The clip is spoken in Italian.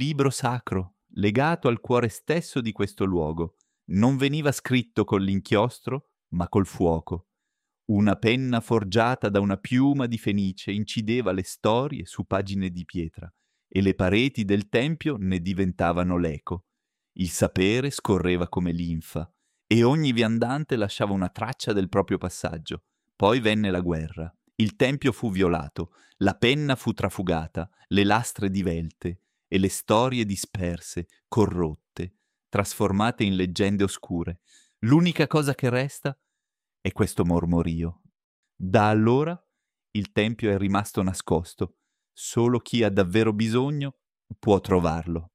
libro sacro, legato al cuore stesso di questo luogo. Non veniva scritto con l'inchiostro, ma col fuoco. Una penna forgiata da una piuma di fenice incideva le storie su pagine di pietra e le pareti del tempio ne diventavano l'eco. Il sapere scorreva come linfa e ogni viandante lasciava una traccia del proprio passaggio. Poi venne la guerra. Il tempio fu violato, la penna fu trafugata, le lastre divelte e le storie disperse, corrotte, trasformate in leggende oscure. L'unica cosa che resta è questo mormorio. Da allora il tempio è rimasto nascosto. Solo chi ha davvero bisogno può trovarlo.